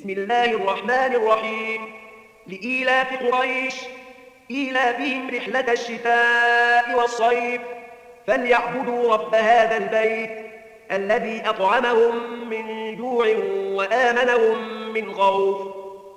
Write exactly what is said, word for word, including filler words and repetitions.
بسم الله الرحمن الرحيم. لإيلاف قريش إيلافهم رحلة الشتاء والصيف فليعبدوا رب هذا البيت الذي أطعمهم من جوع وآمنهم من خوف.